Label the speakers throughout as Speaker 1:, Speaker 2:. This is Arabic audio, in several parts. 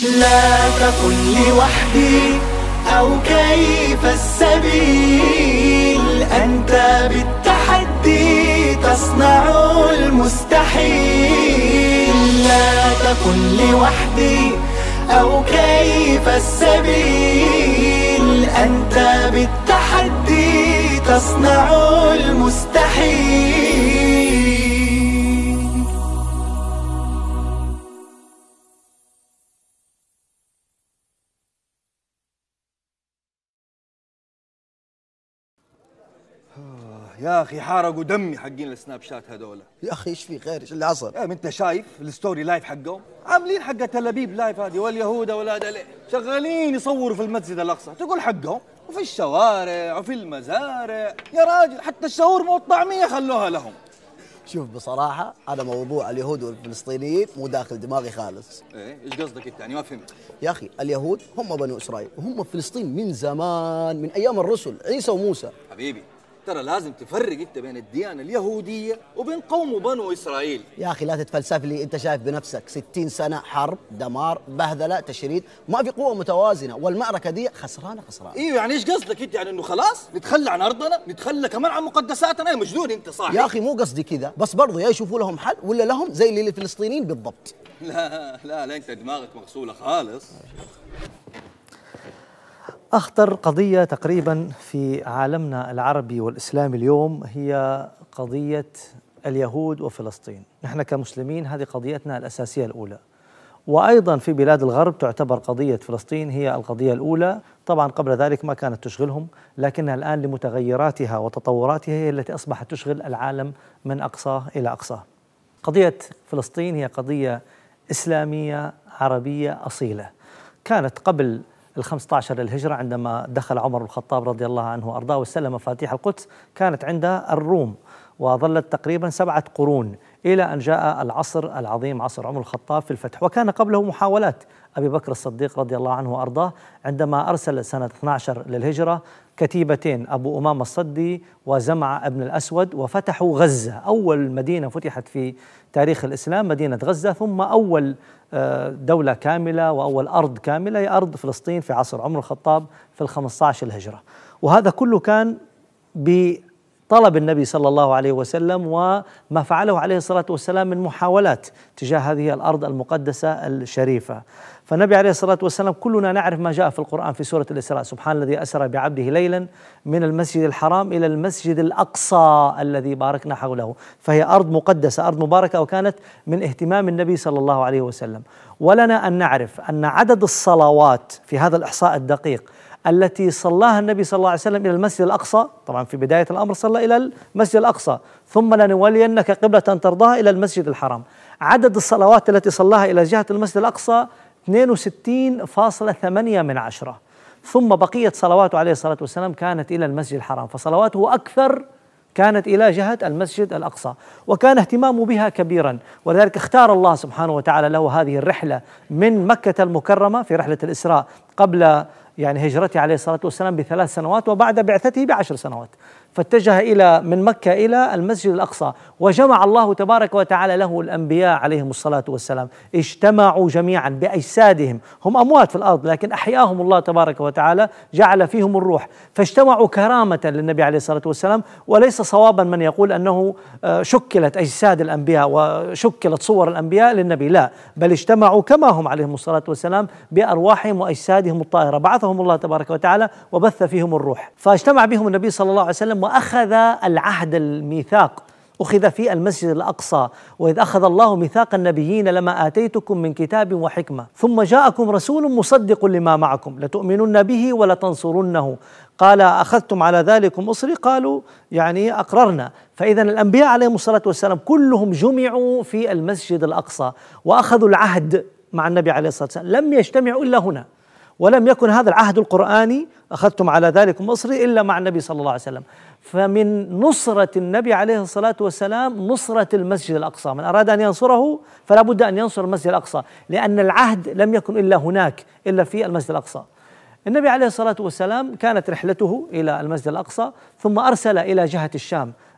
Speaker 1: لا تقل لوحدي أو كيف السبيل، أنت بالتحدي تصنع المستحيل. لا تقل لوحدي أو كيف السبيل، أنت بالتحدي تصنع المستحيل.
Speaker 2: يا اخي حارقوا دمي حقين السناب شات هذول.
Speaker 3: يا اخي ايش في خير؟ ايش اللي حصل؟
Speaker 2: يا انت شايف الستوري لايف حقهم عاملين حق تل ابيب لايف هذه، واليهود اولاد عليه شغالين يصوروا في المسجد الاقصى، تقول حقهم، وفي الشوارع وفي المزارع. يا راجل حتى الشاورما والطعميه خلوها لهم.
Speaker 3: شوف بصراحة أنا موضوع اليهود والفلسطينيين مو داخل دماغي خالص.
Speaker 2: ايه ايش قصدك انت يعني؟ ما فهمت.
Speaker 3: يا أخي اليهود هم بنو إسرائيل وهم في فلسطين من زمان، من أيام الرسل عيسى وموسى.
Speaker 2: حبيبي ترى لازم تفرق انت بين الديانة اليهودية وبين قوم بنو إسرائيل.
Speaker 3: يا أخي لا تتفلسف لي، أنت شايف بنفسك 60 سنة حرب، دمار، بهذلة، تشريد، ما في قوة متوازنة، والمعركة دي خسرانة.
Speaker 2: ايوه يعني ايش قصدك انت؟ يعني انه خلاص نتخلى عن ارضنا، نتخلى كمان عن مقدساتنا؟ يا مجنون انت صاحبي.
Speaker 3: يا أخي مو قصدي كذا، بس برضه يا يشوفوا لهم حل ولا لهم زي اللي الفلسطينيين بالضبط.
Speaker 2: لا انت دماغك مغسولة خالص.
Speaker 4: أخطر قضية تقريبا في عالمنا العربي والإسلامي اليوم هي قضية اليهود وفلسطين. نحن كمسلمين هذه قضيتنا الأساسية الأولى، وأيضا في بلاد الغرب تعتبر قضية فلسطين هي القضية الأولى. طبعا قبل ذلك ما كانت تشغلهم، لكنها الآن لمتغيراتها وتطوراتها هي التي أصبحت تشغل العالم من أقصاه إلى أقصاه. قضية فلسطين هي قضية إسلامية عربية أصيلة، كانت قبل 15 للهجرة عندما دخل عمر الخطاب رضي الله عنه وأرضاه واستلم مفاتيح القدس، كانت عند الروم وظلت تقريبا 7 قرون إلى أن جاء العصر العظيم عصر عمر الخطاب في الفتح. وكان قبله محاولات أبي بكر الصديق رضي الله عنه وأرضاه عندما أرسل سنة 12 للهجرة كتيبتين، أبو أمام الصدي وزمعة ابن الأسود، وفتحوا غزة، أول مدينة فتحت في تاريخ الإسلام مدينة غزة، ثم أول دولة كاملة وأول أرض كاملة هي أرض فلسطين في عصر عمر الخطاب في 15 الهجرة. وهذا كله كان بطلب النبي صلى الله عليه وسلم وما فعله عليه الصلاة والسلام من محاولات تجاه هذه الأرض المقدسة الشريفة. فالنبي عليه الصلاة والسلام كلنا نعرف ما جاء في القرآن في سورة الإسراء: سبحان الذي أسرى بعبده ليلا من المسجد الحرام إلى المسجد الأقصى الذي باركنا حوله. فهي أرض مقدسة، أرض مباركة، وكانت من اهتمام النبي صلى الله عليه وسلم. ولنا أن نعرف أن عدد الصلوات في هذا الإحصاء الدقيق التي صلاها النبي صلى الله عليه وسلم إلى المسجد الأقصى، طبعا في بداية الأمر صلى إلى المسجد الأقصى، ثم لنولينك قبلة ترضاها إلى المسجد الحرام. عدد الصلوات التي صلاها إلى جهة المسجد الأقصى 62.8، ثم بقية صلواته عليه الصلاة والسلام كانت إلى المسجد الحرام، فصلواته أكثر كانت إلى جهة المسجد الأقصى، وكان اهتمامه بها كبيرا. ولذلك اختار الله سبحانه وتعالى له هذه الرحلة من مكة المكرمة في رحلة الإسراء قبل هجرته عليه الصلاة والسلام ب3 سنوات، وبعد بعثته ب10 سنوات، فاتجه من مكة إلى المسجد الأقصى. وجمع الله تبارك وتعالى له الأنبياء عليهم الصلاة والسلام، اجتمعوا جميعا بأجسادهم، هم أموات في الأرض لكن أحياهم الله تبارك وتعالى، جعل فيهم الروح، فاجتمعوا كرامة للنبي عليه الصلاة والسلام. وليس صوابا من يقول أنه شكلت أجساد الأنبياء وشكلت صور الأنبياء للنبي، لا، بل اجتمعوا كما هم عليهم الصلاة والسلام بأرواحهم وأجسادهم الطاهرة، بعثهم الله تبارك وتعالى وبث فيهم الروح، فاجتمع بهم النبي صلى الله عليه وسلم وأخذ العهد، الميثاق أخذ في المسجد الأقصى: وإذ أخذ الله ميثاق النبيين لما آتيتكم من كتاب وحكمة ثم جاءكم رسول مصدق لما معكم لتؤمنن به ولتنصرنه قال أخذتم على ذلكم أصري قالوا أقررنا. فإذا الأنبياء عليهم الصلاة والسلام كلهم جمعوا في المسجد الأقصى وأخذوا العهد مع النبي عليه الصلاة والسلام، لم يجتمعوا إلا هنا، ولم يكن هذا العهد القرآني أخذتم على ذلكم أصري إلا مع النبي صلى الله عليه وسلم. فمن نصرة النبي عليه الصلاة والسلام نصرة المسجد الأقصى، من أراد أن ينصره فلا بد أن ينصر المسجد الأقصى، لأن العهد لم يكن إلا هناك، إلا في المسجد الأقصى. النبي عليه الصلاة والسلام كانت رحلته إلى المسجد الأقصى، ثم أرسل إلى جهة الشام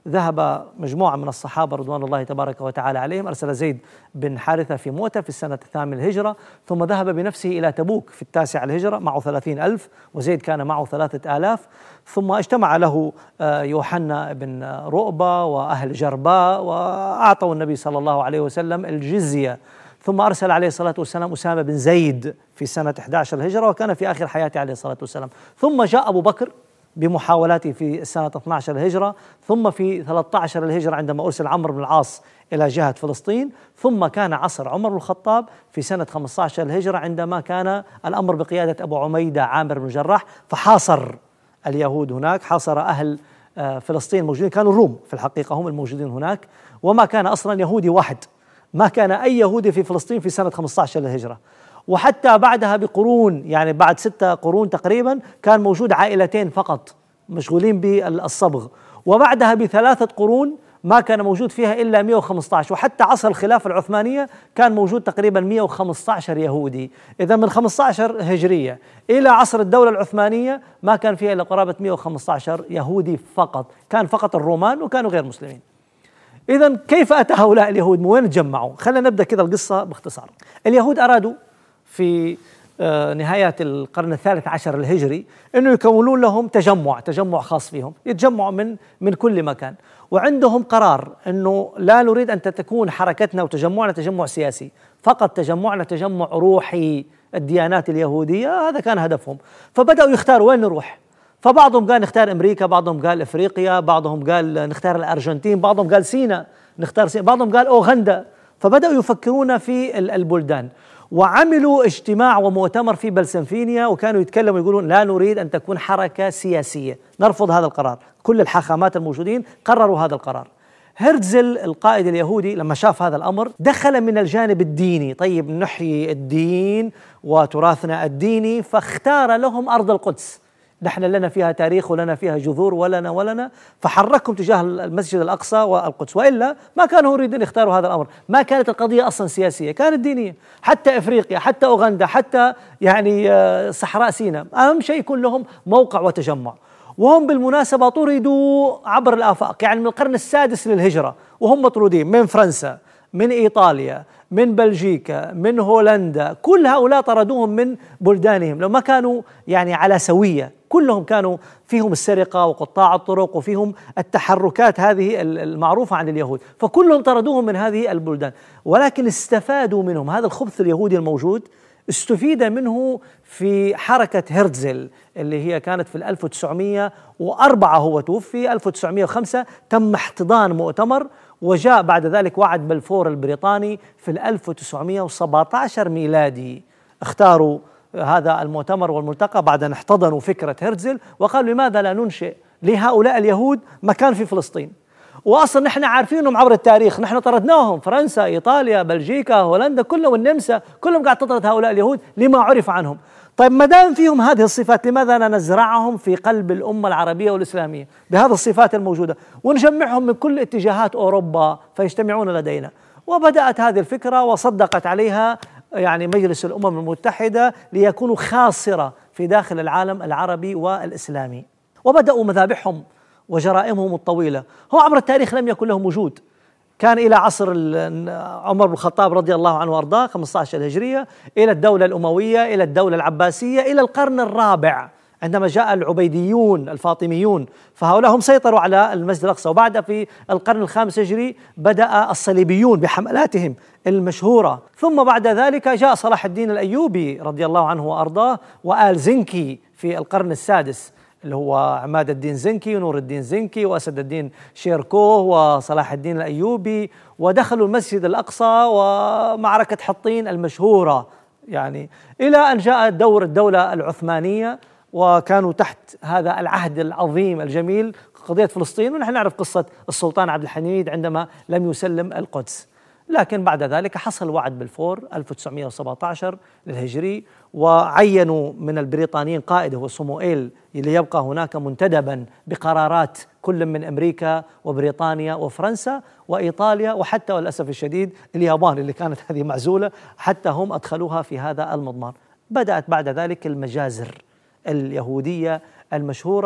Speaker 4: ذهب مجموعة من الصحابة رضوان الله تبارك وتعالى عليهم، أرسل زيد بن حارثة في مؤتة في السنة 8 الهجرة، ثم ذهب بنفسه إلى تبوك في 9 الهجرة معه 30,000، وزيد كان معه 3,000. ثم اجتمع له يوحنا بن رؤبة وأهل جرباء وأعطوا النبي صلى الله عليه وسلم الجزية. ثم أرسل عليه الصلاة والسلام أسامة بن زيد في سنة 11 الهجرة، وكان في آخر حياته عليه الصلاة والسلام. ثم جاء أبو بكر بمحاولاته في سنة 12 الهجرة، ثم في 13 الهجرة عندما أرسل عمرو بن العاص إلى جهة فلسطين، ثم كان عصر عمر بن الخطاب في سنة 15 الهجرة عندما كان الأمر بقيادة أبو عميدة عامر بن جراح، فحاصر اليهود هناك، حاصر أهل فلسطين الموجودين، كانوا الروم في الحقيقة هم الموجودين هناك، وما كان أصلا يهودي واحد، ما كان أي يهودي في فلسطين في سنة 15 الهجرة. وحتى بعدها بقرون، يعني بعد 6 قرون تقريبا، كان موجود عائلتين فقط مشغولين بالصبغ، وبعدها ب3 قرون ما كان موجود فيها إلا 115، وحتى عصر الخلافة العثمانية كان موجود تقريبا 115 يهودي. إذا من 15 هجرية إلى عصر الدولة العثمانية ما كان فيها إلا قرابة 115 يهودي فقط، كان فقط الرومان وكانوا غير مسلمين. إذا كيف أتى هؤلاء اليهود؟ من وين تجمعوا؟ خلينا نبدأ كذا القصة باختصار. اليهود أرادوا في نهاية القرن 13 الهجري أنه يكونون لهم تجمع خاص فيهم، يتجمعوا من كل مكان، وعندهم قرار أنه لا نريد أن تكون حركتنا وتجمعنا تجمع سياسي، فقط تجمعنا تجمع روحي، الديانات اليهودية، هذا كان هدفهم. فبدأوا يختاروا وين نروح، فبعضهم قال نختار أمريكا، بعضهم قال إفريقيا، بعضهم قال نختار الأرجنتين، بعضهم قال سيناء نختار سيناء، بعضهم قال أوغندا. فبدأوا يفكرون في البلدان، وعملوا اجتماع ومؤتمر في بلسنفينيا، وكانوا يتكلموا يقولون لا نريد أن تكون حركة سياسية، نرفض هذا القرار. كل الحاخامات الموجودين قرروا هذا القرار. هرتزل القائد اليهودي لما شاف هذا الأمر دخل من الجانب الديني، طيب نحيي الدين وتراثنا الديني، فاختار لهم أرض القدس، نحن لنا فيها تاريخ ولنا فيها جذور ولنا، فحركهم تجاه المسجد الأقصى والقدس، وإلا ما كانوا يريدون يختاروا هذا الأمر. ما كانت القضية أصلا سياسية، كانت دينية. حتى إفريقيا، حتى أوغندا، حتى يعني صحراء سيناء، أهم شيء يكون لهم موقع وتجمع. وهم بالمناسبة طردوا عبر الآفاق، يعني من القرن 6 للهجرة وهم مطرودين من فرنسا، من إيطاليا، من بلجيكا، من هولندا، كل هؤلاء طردوهم من بلدانهم، لو ما كانوا يعني على سوية، كلهم كانوا فيهم السرقة وقطاع الطرق وفيهم التحركات هذه المعروفة عن اليهود، فكلهم طردوهم من هذه البلدان. ولكن استفادوا منهم، هذا الخبث اليهودي الموجود استفيد منه في حركة هرتزل اللي هي كانت في 1904، هو توفي 1905، تم احتضان مؤتمر، وجاء بعد ذلك وعد بلفور البريطاني في 1917 ميلادي. اختاروا هذا المؤتمر والملتقى بعد أن احتضنوا فكرة هرتزل، وقالوا لماذا لا ننشئ لهؤلاء اليهود مكان في فلسطين؟ وأصلا نحن عارفينهم عبر التاريخ، نحن طردناهم، فرنسا، إيطاليا، بلجيكا، هولندا، كلهم، النمسا، كلهم قاعد تطرد هؤلاء اليهود لما عرف عنهم. طيب ما دام فيهم هذه الصفات، لماذا لا نزرعهم في قلب الأمة العربية والإسلامية بهذه الصفات الموجودة، ونجمعهم من كل اتجاهات أوروبا فيجتمعون لدينا؟ وبدأت هذه الفكرة وصدقت عليها يعني مجلس الأمم المتحدة ليكونوا خاصرة في داخل العالم العربي والإسلامي، وبدأوا مذابحهم وجرائمهم الطويلة. هو عبر التاريخ لم يكن لهم وجود، كان إلى عصر عمر بن الخطاب رضي الله عنه وأرضاه 15 الهجرية، إلى الدولة الأموية، إلى الدولة العباسية، إلى القرن الرابع عندما جاء العبيديون الفاطميون، فهؤلاء هم سيطروا على المسجد الأقصى. وبعد في القرن الخامس الهجري بدأ الصليبيون بحملاتهم المشهورة، ثم بعد ذلك جاء صلاح الدين الأيوبي رضي الله عنه وأرضاه، وآل زنكي في القرن السادس اللي هو عماد الدين زنكي ونور الدين زنكي وأسد الدين شيركوه وصلاح الدين الأيوبي، ودخلوا المسجد الأقصى ومعركة حطين المشهورة، يعني إلى أن جاء دور الدولة العثمانية، وكانوا تحت هذا العهد العظيم الجميل قضية فلسطين. ونحن نعرف قصة السلطان عبد الحميد عندما لم يسلم القدس. لكن بعد ذلك حصل وعد بلفور 1917 للهجري، وعينوا من البريطانيين قائد هو صموئيل اللي يبقى هناك منتدبا بقرارات كل من أمريكا وبريطانيا وفرنسا وإيطاليا، وحتى والأسف الشديد اليابان اللي كانت هذه معزولة، حتى هم أدخلوها في هذا المضمار. بدأت بعد ذلك المجازر اليهودية المشهورة،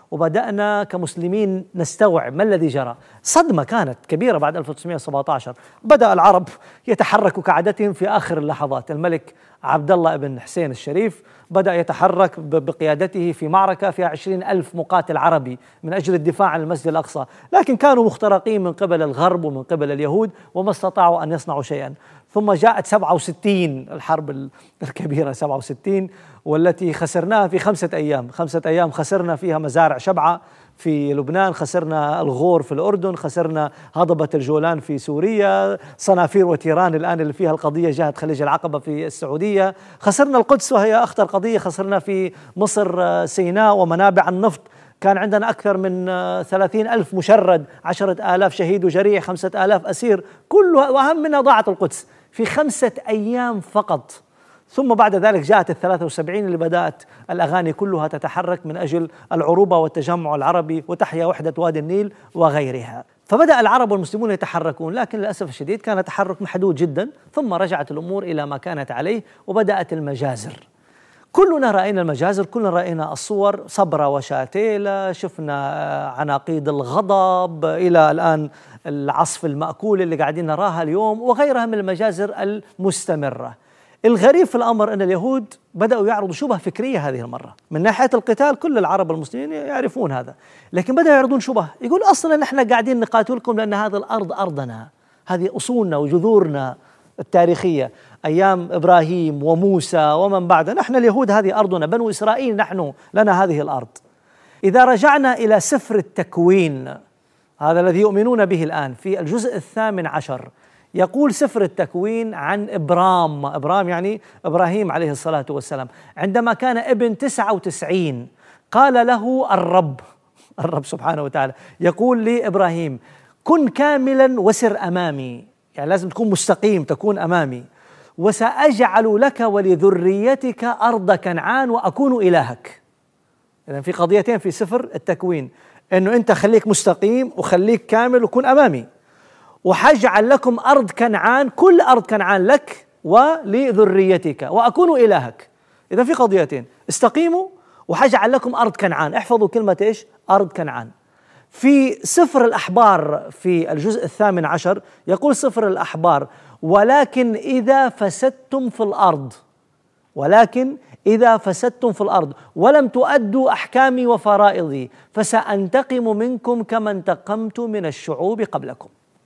Speaker 4: وبدأنا كمسلمين نستوعب ما الذي جرى. صدمة كانت كبيرة بعد 1917. بدأ العرب يتحركوا كعادتهم في آخر اللحظات. الملك عبد الله بن حسين الشريف بدأ يتحرك بقيادته في معركة فيها 20,000 مقاتل عربي من أجل الدفاع عن المسجد الأقصى، لكن كانوا مخترقين من قبل الغرب ومن قبل اليهود وما استطاعوا أن يصنعوا شيئا. ثم جاءت 67 الحرب الكبيرة 67 والتي خسرناها في 5 أيام. 5 أيام خسرنا فيها مزارع شبعة في لبنان، خسرنا الغور في الأردن، خسرنا هضبة الجولان في سوريا، صنافير وتيران الآن اللي فيها القضية جهة خليج العقبة في السعودية، خسرنا القدس وهي أخطر قضية، خسرنا في مصر سيناء ومنابع النفط، كان عندنا أكثر من 30,000 مشرد، 10,000 شهيد وجريح، 5,000 أسير، كلها وأهم منها ضاعت القدس في 5 أيام فقط. ثم بعد ذلك جاءت 73 اللي بدأت الأغاني كلها تتحرك من أجل العروبة والتجمع العربي وتحيا وحدة وادي النيل وغيرها. فبدأ العرب والمسلمون يتحركون، لكن للأسف الشديد كان تحرك محدود جدا. ثم رجعت الأمور إلى ما كانت عليه وبدأت المجازر. كلنا رأينا المجازر، كلنا رأينا الصور، صبرا وشاتيلا، شفنا عناقيد الغضب، إلى الآن العصف المأكول اللي قاعدين نراها اليوم وغيرها من المجازر المستمرة. الغريب في الأمر أن اليهود بدأوا يعرضوا شبهة فكرية هذه المرة. من ناحية القتال كل العرب المسلمين يعرفون هذا، لكن بدأوا يعرضون شبهة، يقول أصلا نحن قاعدين نقاتلكم لأن هذه الأرض أرضنا، هذه أصولنا وجذورنا التاريخية، أيام إبراهيم وموسى ومن بعد، نحن اليهود هذه أرضنا، بنو إسرائيل نحن لنا هذه الأرض. إذا رجعنا إلى سفر التكوين، هذا الذي يؤمنون به الآن، في الجزء 18 يقول سفر التكوين عن إبرام يعني إبراهيم عليه الصلاة والسلام، عندما كان ابن 99 قال له الرب سبحانه وتعالى يقول لإبراهيم: كن كاملا وسر أمامي، يعني لازم تكون مستقيم، تكون أمامي، وسأجعل لك ولذريتك أرض كنعان وأكون إلهك. إذن في قضيتين في سفر التكوين، إنه أنت خليك مستقيم وخليك كامل وكن أمامي، وحجعل لكم أرض كنعان، كل أرض كنعان لك ولذريتك وأكون إلهك. إذا في قضيتين، استقيموا وحجعل لكم أرض كنعان. احفظوا كلمة إيش؟ أرض كنعان. في سفر الأحبار في الجزء 18 يقول سفر الأحبار: ولكن إذا فسدتم في الأرض ولم تؤدوا أحكامي وفرائضي فسأنتقم منكم كما انتقمت من الشعوب قبلكم.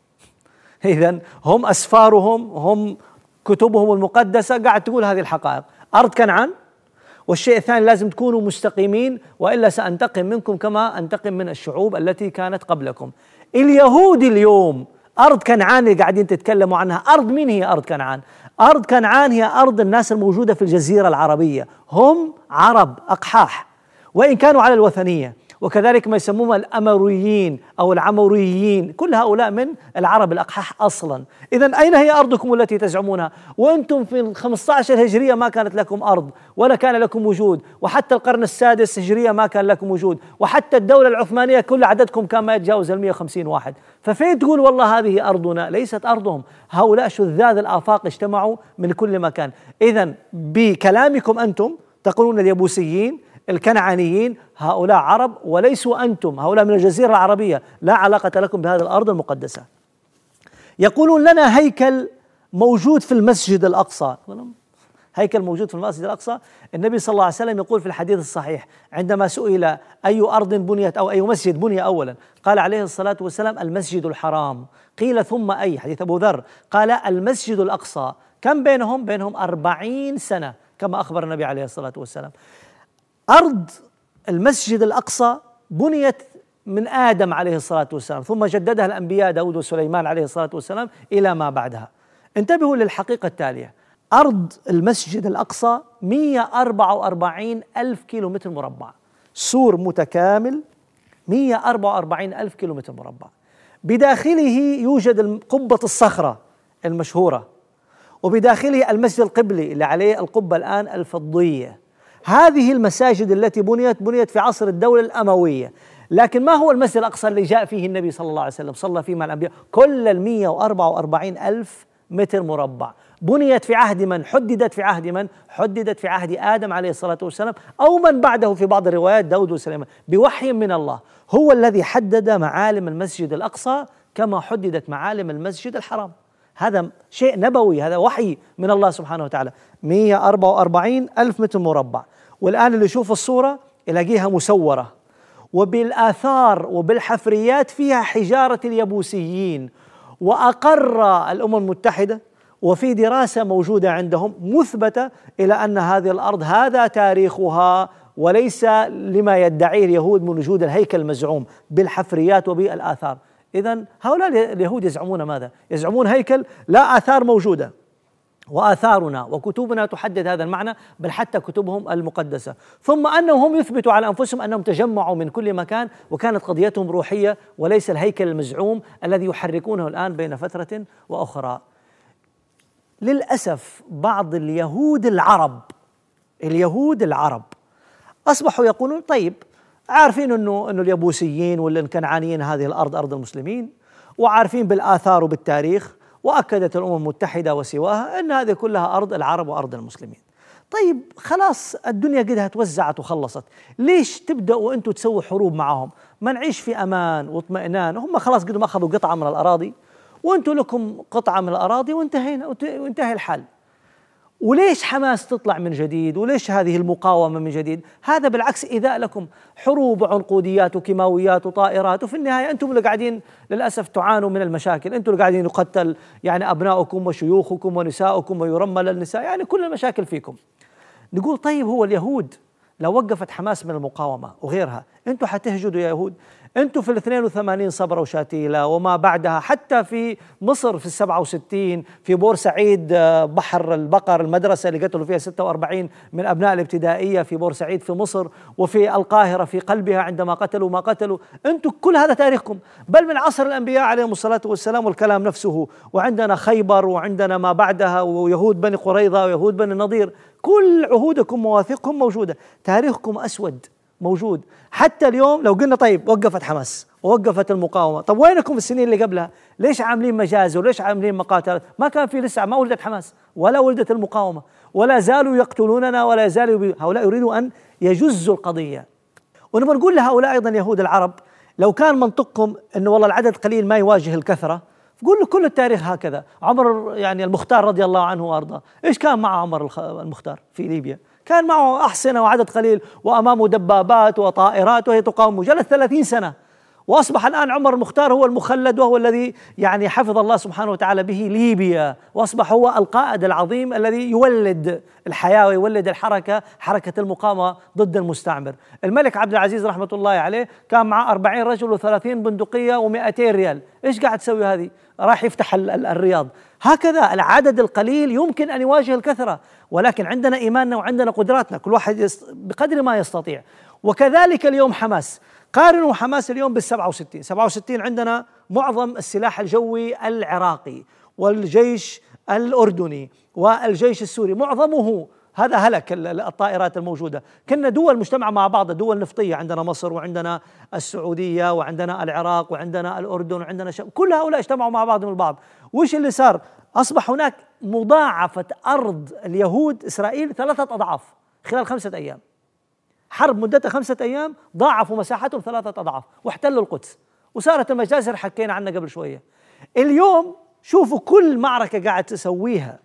Speaker 4: إذن هم أسفارهم، هم كتبهم المقدسة قاعد تقول هذه الحقائق. أرض كنعان، والشيء الثاني لازم تكونوا مستقيمين وإلا سأنتقم منكم كما أنتقم من الشعوب التي كانت قبلكم. اليهود اليوم أرض كنعان اللي قاعدين تتكلموا عنها، أرض مين هي أرض كنعان؟ أرض كنعان هي أرض الناس الموجودة في الجزيرة العربية، هم عرب أقحاح وإن كانوا على الوثنية، وكذلك ما يسموهم الأموريين أو العموريين، كل هؤلاء من العرب الأقحاح أصلا. إذن أين هي أرضكم التي تزعمونها؟ وأنتم في 15 هجرية ما كانت لكم أرض ولا كان لكم وجود، وحتى القرن السادس هجرية ما كان لكم وجود، وحتى الدولة العثمانية كل عددكم كان ما يتجاوز 150 واحد. ففين تقول والله هذه أرضنا؟ ليست أرضهم، هؤلاء شذاذ الآفاق اجتمعوا من كل مكان. إذن بكلامكم أنتم تقولون اليبوسيين الكنعانيين هؤلاء عرب وليسوا أنتم، هؤلاء من الجزيرة العربية، لا علاقة لكم بهذه الأرض المقدسة. يقولون لنا هيكل موجود في المسجد الأقصى، هيكل موجود في المسجد الأقصى. النبي صلى الله عليه وسلم يقول في الحديث الصحيح عندما سئل أي أرض بنيت أو أي مسجد بني أولا، قال عليه الصلاة والسلام: المسجد الحرام. قيل ثم أي؟ حديث أبو ذر، قال المسجد الأقصى. كم بينهم 40 سنة كما أخبر النبي عليه الصلاة والسلام. أرض المسجد الأقصى بنيت من آدم عليه الصلاة والسلام، ثم جددها الأنبياء داود وسليمان عليه الصلاة والسلام إلى ما بعدها. انتبهوا للحقيقة التالية: أرض المسجد الأقصى 144 ألف كيلومتر مربع، سور متكامل 144 ألف كيلومتر مربع. بداخله يوجد قبة الصخرة المشهورة، وبداخله المسجد القبلي اللي عليه القبة الآن الفضية. هذه المساجد التي بنيت في عصر الدولة الأموية. لكن ما هو المسجد الأقصى اللي جاء فيه النبي صلى الله عليه وسلم صلى فيه مع الأنبياء؟ كل 144 ألف متر مربع. بنيت في عهد من؟ حددت في عهد من؟ حددت في عهد آدم عليه الصلاة والسلام أو من بعده في بعض الروايات داود وسليمان، بوحي من الله. هو الذي حدد معالم المسجد الأقصى كما حددت معالم المسجد الحرام. هذا شيء نبوي، هذا وحي من الله سبحانه وتعالى. 144 ألف متر مربع. والآن اللي يشوف الصورة يلاقيها مسورة وبالآثار وبالحفريات فيها حجارة اليبوسيين. وأقر الأمم المتحدة وفي دراسة موجودة عندهم مثبتة إلى أن هذه الأرض هذا تاريخها، وليس لما يدعيه اليهود من وجود الهيكل المزعوم بالحفريات وبالآثار. إذن هؤلاء اليهود يزعمون ماذا؟ يزعمون هيكل لا آثار موجودة، وآثارنا وكتبنا تحدد هذا المعنى، بل حتى كتبهم المقدسة. ثم أنهم هم يثبتوا على أنفسهم أنهم تجمعوا من كل مكان وكانت قضيتهم روحية وليس الهيكل المزعوم الذي يحركونه الآن بين فترة وأخرى. للأسف بعض اليهود العرب أصبحوا يقولون طيب عارفين أنه اليبوسيين والكنعانيين هذه الأرض أرض المسلمين، وعارفين بالآثار وبالتاريخ، وأكدت الأمم المتحدة وسواها أن هذه كلها أرض العرب وأرض المسلمين. طيب خلاص الدنيا قدها توزعت وخلصت، ليش تبدأوا أنتوا تسووا حروب معهم؟ ما نعيش في أمان واطمئنان، هم خلاص قدهم أخذوا قطعة من الأراضي وأنتوا لكم قطعة من الأراضي وانتهينا وانتهى الحال. وليش حماس تطلع من جديد؟ وليش هذه المقاومة من جديد؟ هذا بالعكس إيذاء لكم، حروب وعنقوديات وكيماويات وطائرات، وفي النهاية أنتم اللي قاعدين للأسف تعانوا من المشاكل، أنتم اللي قاعدين يقتل يعني أبناؤكم وشيوخكم ونساؤكم ويرمل النساء، يعني كل المشاكل فيكم. نقول طيب هو اليهود لو وقفت حماس من المقاومة وغيرها أنتم حتهجدوا يا يهود؟ أنتم في 82 صبرا وشاتيلا وما بعدها، حتى في مصر في 67 في بورسعيد بحر البقر المدرسة اللي قتلوا فيها 46 من أبناء الابتدائية في بورسعيد في مصر، وفي القاهرة في قلبها عندما قتلوا ما قتلوا. أنتم كل هذا تاريخكم، بل من عصر الأنبياء عليهم الصلاة والسلام والكلام نفسه، وعندنا خيبر وعندنا ما بعدها ويهود بني قريظة ويهود بني النضير، كل عهودكم مواثيقكم موجودة، تاريخكم أسود موجود. حتى اليوم لو قلنا طيب وقفت حماس ووقفت المقاومة، طب وينكم في السنين اللي قبلها؟ ليش عاملين مجازر وليش عاملين مقاتلات؟ ما كان في لسه، ما ولدت حماس ولا ولدت المقاومة، ولا زالوا يقتلوننا ولا زالوا هؤلاء يريدوا أن يجزوا القضية. ونبغى نقول لهؤلاء أيضا يهود العرب، لو كان منطقكم أنه والله العدد قليل ما يواجه الكثرة، قول له كل التاريخ هكذا. عمر يعني المختار رضي الله عنه وأرضاه، إيش كان مع عمر المختار في ليبيا؟ كان معه أحصنة وعدد قليل وأمامه دبابات وطائرات وهي تقاومه، جلس 30 سنة، وأصبح الآن عمر المختار هو المخلد وهو الذي يعني حفظ الله سبحانه وتعالى به ليبيا، وأصبح هو القائد العظيم الذي يولد الحياة ويولد الحركة، حركة المقاومة ضد المستعمر. الملك عبد العزيز رحمة الله عليه كان معه 40 رجل و30 بندقية و200 ريال، إيش قاعد تسوي هذه؟ راح يفتح الرياض. هكذا العدد القليل يمكن أن يواجه الكثرة، ولكن عندنا إيماننا وعندنا قدراتنا، كل واحد بقدر ما يستطيع. وكذلك اليوم حماس، قارنوا حماس اليوم بال67. 67 عندنا معظم السلاح الجوي العراقي والجيش الأردني والجيش السوري معظمه هذا هلك، الطائرات الموجودة. كنا دول مجتمعة مع بعض، دول نفطية، عندنا مصر وعندنا السعودية وعندنا العراق وعندنا الأردن وعندنا كل هؤلاء اجتمعوا مع بعضهم البعض. وإيش اللي صار؟ أصبح هناك مضاعفة أرض اليهود إسرائيل 3 أضعاف خلال 5 أيام. حرب مدتها 5 أيام ضاعفوا مساحتهم 3 أضعاف واحتلوا القدس، وصارت المجازر حكينا عنها قبل شوية. اليوم شوفوا كل معركة قاعد تسويها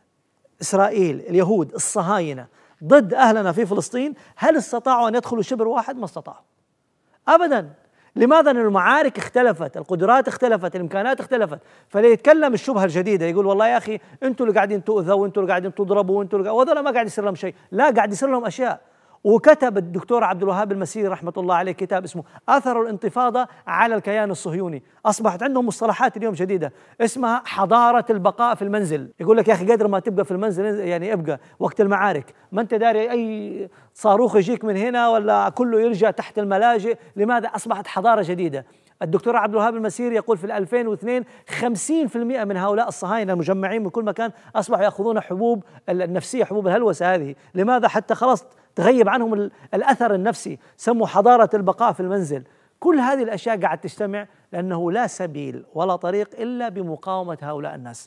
Speaker 4: إسرائيل اليهود الصهاينة ضد أهلنا في فلسطين، هل استطاعوا أن يدخلوا شبر واحد؟ ما استطاعوا أبدا. لماذا؟ لأن المعارك اختلفت، القدرات اختلفت، الإمكانات اختلفت. فليتكلم الشبهة الجديدة يقول والله يا أخي أنتوا اللي قاعدين تؤذوا وأنتوا اللي قاعدين تضربوا وهذول ما قاعد يصير لهم شيء. لا، قاعد يصير لهم أشياء. وكتب الدكتور عبد الوهاب المسيري رحمة الله عليه كتاب اسمه أثر الانتفاضة على الكيان الصهيوني. أصبحت عندهم مصطلحات اليوم جديدة اسمها حضارة البقاء في المنزل. يقول لك يا أخي قدر ما تبقى في المنزل يعني ابقى وقت المعارك، ما أنت داري أي صاروخ يجيك من هنا ولا كله يرجع تحت الملاجئ. لماذا؟ أصبحت حضارة جديدة. الدكتور عبد الوهاب المسيري يقول في 2002 50% من هؤلاء الصهاينة المجمعين من كل مكان أصبحوا يأخذون حبوب النفسية، حبوب الهلوسة هذه. لماذا؟ حتى خلاص تغيب عنهم الأثر النفسي، سموا حضارة البقاء في المنزل. كل هذه الأشياء قاعد تجتمع لأنه لا سبيل ولا طريق إلا بمقاومة هؤلاء الناس.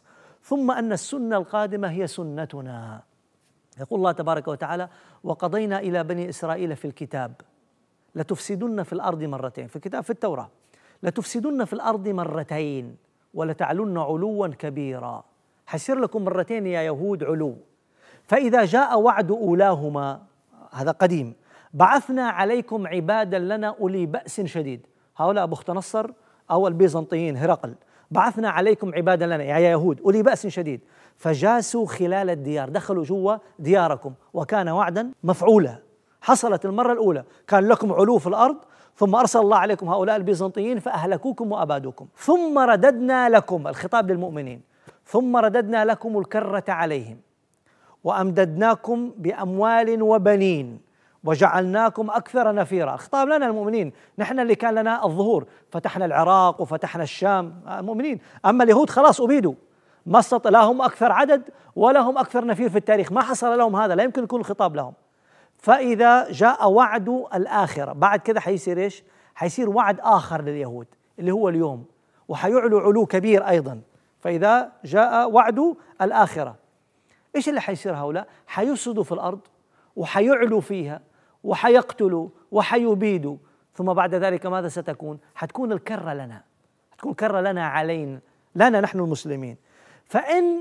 Speaker 4: ثم أن السنة القادمة هي سنتنا. يقول الله تبارك وتعالى: وقضينا إلى بني إسرائيل في الكتاب لتفسدن في الأرض مرتين، في الكتاب في التوراة، لتفسدن في الأرض مرتين ولتعلن علوا كبيرا. حيصير لكم مرتين يا يهود علو، فإذا جاء وعد أولاهما، هذا قديم، بعثنا عليكم عبادا لنا أولي بأس شديد. هؤلاء بخت نصر أو البيزنطيين هرقل، بعثنا عليكم عبادا لنا يا يهود أولي بأس شديد فجاسوا خلال الديار، دخلوا جوا دياركم، وكان وعدا مفعولا. حصلت المرة الأولى، كان لكم علو في الأرض، ثم أرسل الله عليكم هؤلاء البيزنطيين فأهلكوكم وأبادوكم، ثم رددنا لكم، الخطاب للمؤمنين، ثم رددنا لكم الكرة عليهم وأمددناكم بأموال وبنين وجعلناكم أكثر نفيرا. الخطاب لنا المؤمنين، نحن اللي كان لنا الظهور، فتحنا العراق وفتحنا الشام، المؤمنين. أما اليهود خلاص أبيدوا، ما لا هم أكثر عدد ولا هم أكثر نفير في التاريخ، ما حصل لهم هذا، لا يمكن يكون الخطاب لهم. فإذا جاء وعد الآخرة بعد كده حيصير إيش؟ حيصير وعد آخر لليهود اللي هو اليوم، وحيعلو علو كبير أيضا. فإذا جاء وعد الآخرة، إيش اللي حيصير؟ هؤلاء حيفسدوا في الأرض وحيعلوا فيها وحيقتلوا وحيبيدوا، ثم بعد ذلك ماذا ستكون؟ حتكون الكرة لنا، حتكون كرة لنا علينا، لنا نحن المسلمين. فإن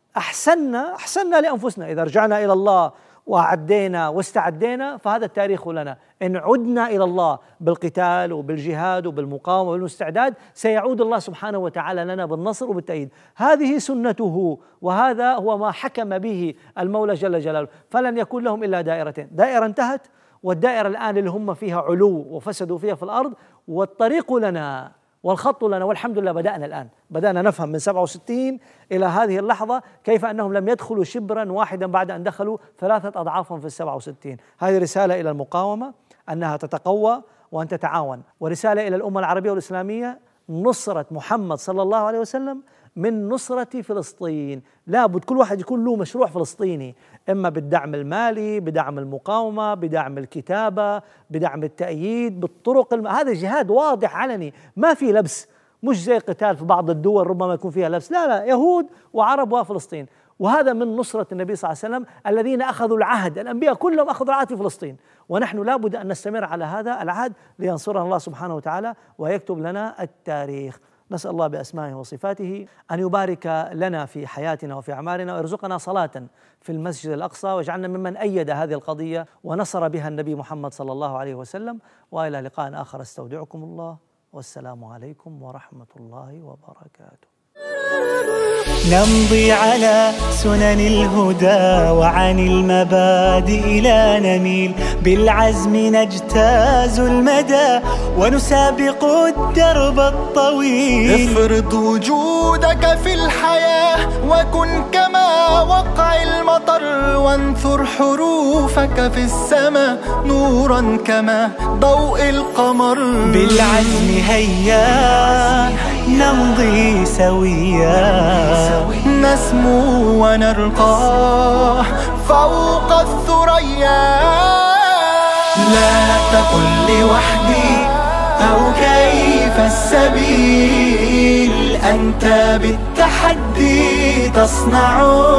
Speaker 4: أحسننا لأنفسنا، إذا رجعنا إلى الله وعدينا واستعدينا فهذا التاريخ لنا. إن عدنا إلى الله بالقتال وبالجهاد وبالمقاومة وبالاستعداد سيعود الله سبحانه وتعالى لنا بالنصر وبالتأييد. هذه سنته، وهذا هو ما حكم به المولى جل جلاله. فلن يكون لهم إلا دائرتين، دائرة انتهت، والدائرة الآن اللي هم فيها علو وفسدوا فيها في الأرض، والطريق لنا والخط لنا. والحمد لله بدأنا الآن، بدأنا نفهم من 67 إلى هذه اللحظة كيف أنهم لم يدخلوا شبرا واحدا بعد أن دخلوا 3 أضعافهم في 67. هذه رسالة إلى المقاومة أنها تتقوى وأن تتعاون، ورسالة إلى الأمة العربية والإسلامية نصرة محمد صلى الله عليه وسلم من نصرة فلسطين. لابد كل واحد يكون له مشروع فلسطيني، إما بالدعم المالي، بدعم المقاومة، بدعم الكتابة، بدعم التأييد، بالطرق هذا جهاد واضح علني ما في لبس، مش زي قتال في بعض الدول ربما يكون فيها لبس، لا، يهود وعرب وفلسطين. وهذا من نصرة النبي صلى الله عليه وسلم الذين أخذوا العهد، الأنبياء كلهم أخذوا العهد في فلسطين، ونحن لابد أن نستمر على هذا العهد لينصرنا الله سبحانه وتعالى ويكتب لنا التاريخ. نسأل الله بأسمائه وصفاته أن يبارك لنا في حياتنا وفي أعمارنا، ويرزقنا صلاة في المسجد الأقصى، واجعلنا ممن أيد هذه القضية ونصر بها النبي محمد صلى الله عليه وسلم. وإلى لقاء آخر، استودعكم الله، والسلام عليكم ورحمة الله وبركاته.
Speaker 1: نمضي على سنن الهدى وعن المبادئ لا نميل، بالعزم نجتاز المدى ونسابق الدرب الطويل. افرض وجودك في الحياة وكن كما وقع المطر، وانثر حروفك في السماء نورا كما ضوء القمر. بالعزم هيا نمضي سويا، نسمو ونرقى فوق الثريا. لا تقل لوحدي أو كيف السبيل، أنت بالتحدي تصنع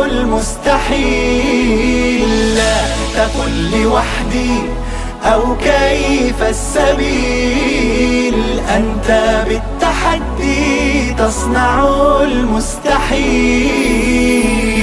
Speaker 1: المستحيل. لا تقل لوحدي أو كيف السبيل، أنت بالتحدي تصنع المستحيل.